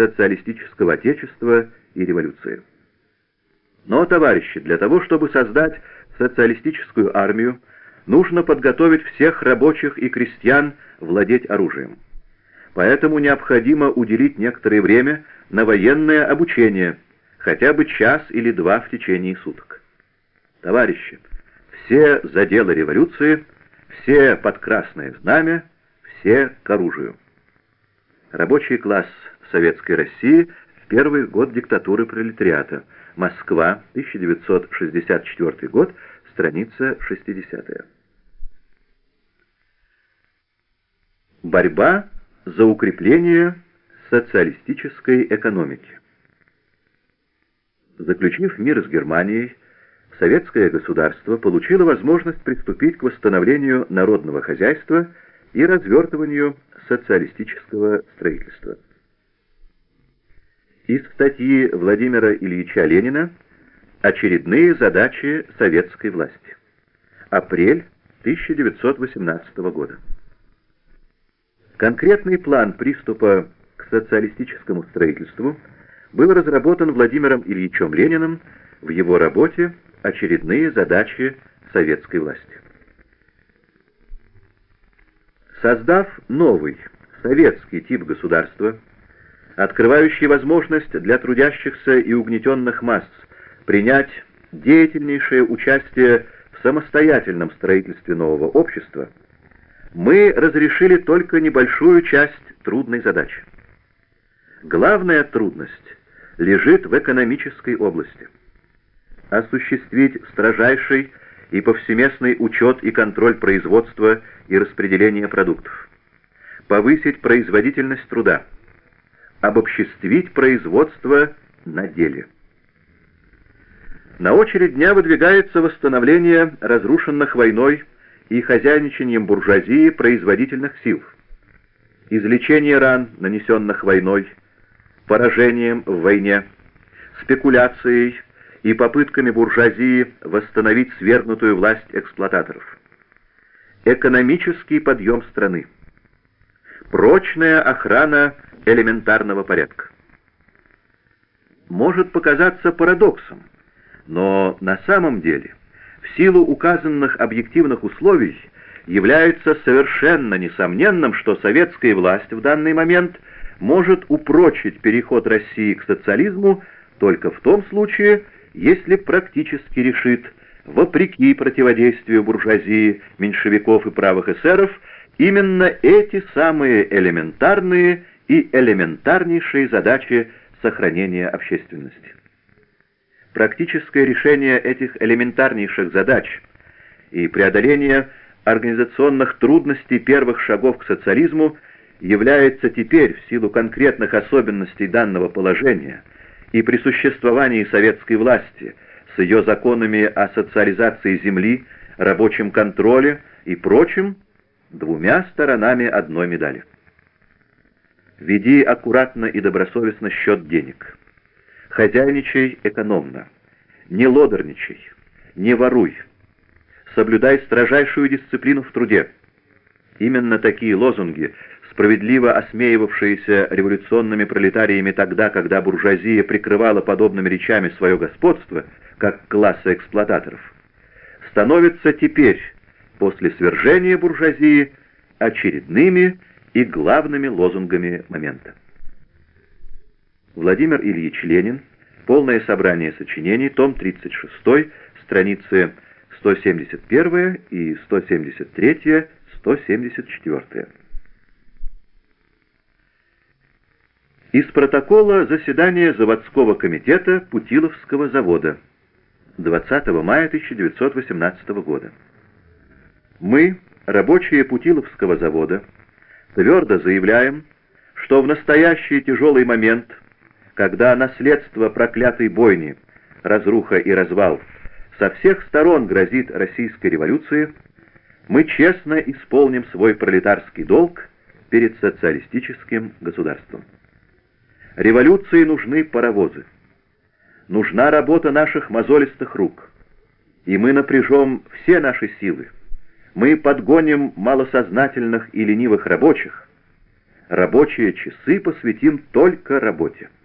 социалистического отечества и революции. Но, товарищи, для того, чтобы создать социалистическую армию, нужно подготовить всех рабочих и крестьян владеть оружием. Поэтому необходимо уделить некоторое время на военное обучение, хотя бы час или два в течение суток. Товарищи, все за дело революции, все под красное знамя, все к оружию. Рабочий класс Советской России в первый год диктатуры пролетариата. Москва, 1964 год, страница 60. Борьба за укрепление социалистической экономики. Заключив мир с Германией, советское государство получило возможность приступить к восстановлению народного хозяйства и развертыванию социалистического строительства. Из статьи Владимира Ильича Ленина «Очередные задачи советской власти». Апрель 1918 года. Конкретный план приступа к социалистическому строительству был разработан Владимиром Ильичем Лениным в его работе «Очередные задачи советской власти». Создав новый советский тип государства, открывающий возможность для трудящихся и угнетенных масс принять деятельнейшее участие в самостоятельном строительстве нового общества, мы разрешили только небольшую часть трудной задачи. Главная трудность лежит в экономической области. Осуществить строжайший и повсеместный учет и контроль производства и распределения продуктов, повысить производительность труда, обобществить производство на деле. На очередь дня выдвигается восстановление разрушенных войной и хозяйничанием буржуазии производительных сил, излечение ран, нанесенных войной, поражением в войне, спекуляцией и попытками буржуазии восстановить свергнутую власть эксплуататоров, экономический подъем страны, прочная охрана элементарного порядка. Может показаться парадоксом, но на самом деле, в силу указанных объективных условий, является совершенно несомненным, что советская власть в данный момент может упрочить переход России к социализму только в том случае, если практически решит, вопреки противодействию буржуазии, меньшевиков и правых эсеров, именно эти самые элементарные и элементарнейшие задачи сохранения общественности. Практическое решение этих элементарнейших задач и преодоление организационных трудностей первых шагов к социализму является теперь, в силу конкретных особенностей данного положения и при существовании советской власти с ее законами о социализации земли, рабочем контроле и прочим, двумя сторонами одной медали. Веди аккуратно и добросовестно счет денег. Хозяйничай экономно. Не лодорничай. Не воруй. Соблюдай строжайшую дисциплину в труде. Именно такие лозунги, справедливо осмеивавшиеся революционными пролетариями тогда, когда буржуазия прикрывала подобными речами свое господство, как класса эксплуататоров, становятся теперь, после свержения буржуазии, очередными и главными лозунгами момента. Владимир Ильич Ленин. Полное собрание сочинений. Том 36. Страницы 171 и 173, 174. Из протокола заседания заводского комитета Путиловского завода 20 мая 1918 года. Мы, рабочие Путиловского завода, твердо заявляем, что в настоящий тяжелый момент, когда наследство проклятой бойни, разруха и развал со всех сторон грозит российской революции, мы честно исполним свой пролетарский долг перед социалистическим государством. Революции нужны паровозы. Нужна работа наших мозолистых рук. И мы напряжем все наши силы. Мы подгоним малосознательных и ленивых рабочих. рабочие часы посвятим только работе.